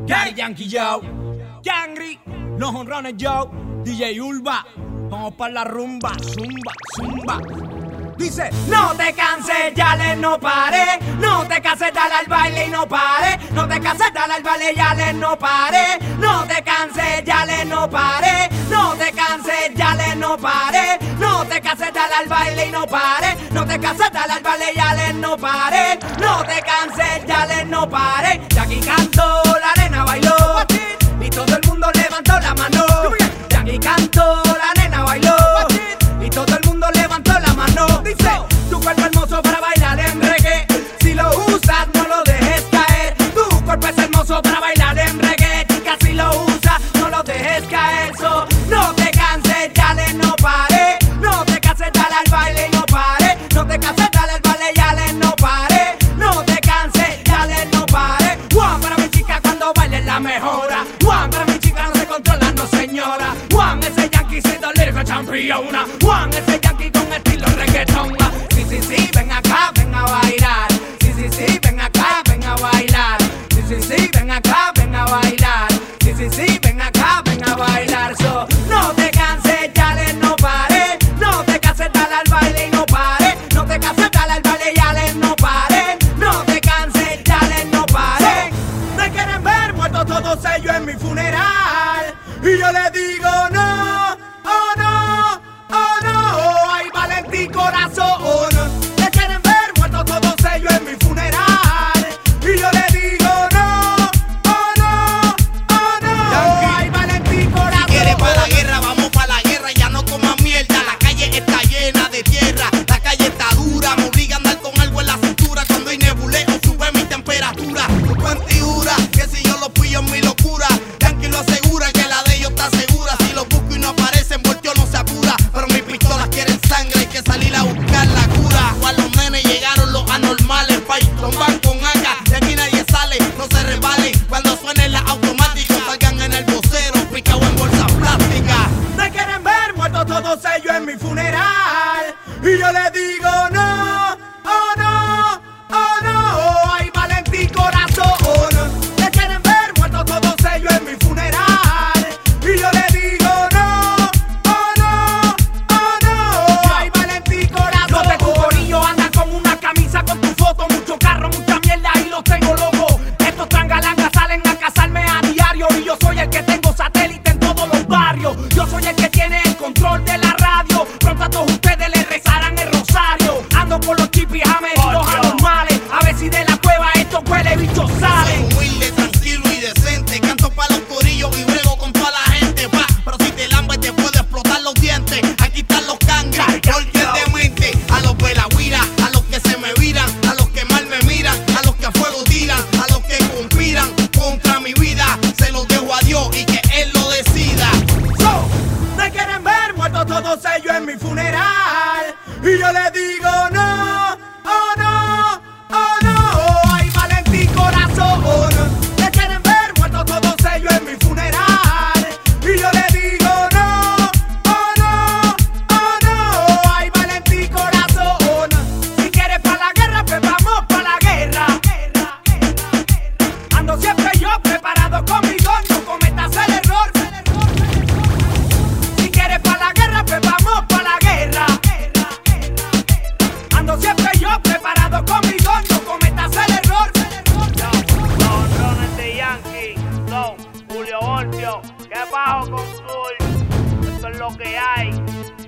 Daddy Yankee Joe, Yangri, los honrones Joe, DJ Ulva. Vamos pa' la rumba, zumba, zumba. Dice, no te canses, yale, no pare. No te canses, dale al baile y no pare. No te canses, dale al baile, yale, no pare. No te canses, yale, no pare. No te canses, yale, no pare. No te canses, dale al baile y no pare. No te canses, dale al baile, yale, no pare. No te canses, yale, no pare. Jackie cantó, la nena bailó y todo el mundo levantó la mano. Jackie cantó, la nena bailó y todo el mundo levantó la mano. Dice, tu cuerpo hermoso para bailar en reggae. Si lo usas, no lo dejes caer. Tu cuerpo es hermoso para bailar en reggae. Chica, si lo usas, no lo dejes caer. So, no te canses, dale, no pare. No te canses, dale al baile y no pare. No te canses, dale al baile, dale, no pare. No te canses, dale, no pare. Juan, para mi chica cuando baile la mejora. Juan, para mi chica no se controla, no señora. Juan, ese yankee siendo lírico championa. Juan, ese yankee con estilo reggaetón. Sí, sí, sí, ven acá, ven a bailar. Sí, sí, sí, ven acá, ven a bailar. Sí, sí, sí, ven acá, ven a bailar. Sí, sí, sí, ven acá, ven a bailar. So, no te canses, dale, no pare. No te canses, dale al baile y no pare. No te canses, dale al baile y dale, no pare. No te canses, dale, no pare. So, me quieren ver muerto todos ellos en mi funeral. Y yo les digo no, oh no, oh no. Ay, Valentín corazón. Me quieren ver muerto todos ellos en mi funeral. Y yo les digo no, oh no, oh no. Ay, Valentín corazón. Si quieres pa' la guerra, vamos pa' la guerra. Ya no comas mierda, la calle está llena de tierra. La calle está dura, me obliga a andar con algo en la cintura. Cuando hay nebuleo sube mi temperatura. Tu antigura, que si yo lo pillo en mi locura. Yankee lo asegura que la de ellos está segura. Si lo busco y no aparecen, volteo no se apura. Pero mis pistolas quieren sangre, hay que salir a buscar la cura. A los nenes llegaron los anormales, Python van con AK. De aquí nadie sale, no se resbalen. Cuando suenen las automáticas, salgan en el vocero, picado en bolsas plásticas. Me quieren ver muertos todos ellos en mi funeral. Y yo les digo no, oh no, oh no. Ay, Valentín corazón. Me quieren ver muertos todos ellos en mi funeral. Y yo les digo no, oh no, oh no. Ay, Valentín corazón. Los de tu corillo andan con una camisa con tu foto. Mucho carro, mucha mierda y los tengo locos. Estos trangalangas salen a cazarme a diario. Y yo soy el que tengo satélite en todos los barrios. Yo soy el que tiene el control de la radio. Pronto a todos ustedes les rezarán el rosario. Ando con los chipis james y los anormales. A ver si de la cueva estos huele bichos salen. Soy humilde, tranquilo y decente. Canto pa' los corillos y brego con toda la gente. Pa, pero si te lambes te puedo explotar los dientes. Aquí están los cangres, porque es demente. A los velagüiras, a los que se me viran, a los que mal me miran, a los que a fuego tiran, a los que conspiran contra mi vida. Se los dejo a Dios y que Él lo decida. So, me quieren ver muertos todos ellos en mi funeral. Y yo les digo no, oh no, oh no. Ay, Valentín corazón. Me quieren ver muertos todos ellos en mi funeral. Y yo les digo no, oh no, oh no. Ay, Valentín corazón. Si quieres pa' la guerra, pues vamos pa' la guerra. Ando siempre yo preparado conmigo, no cometas el error. Si quieres pa' la guerra, pues vamos pa' la guerra. Ando siempre yo preparado conmigo, no cometas el error. Los honrones de Yankee son Julio Voltio. ¿Qué bajo con Zul? Esto es lo que hay.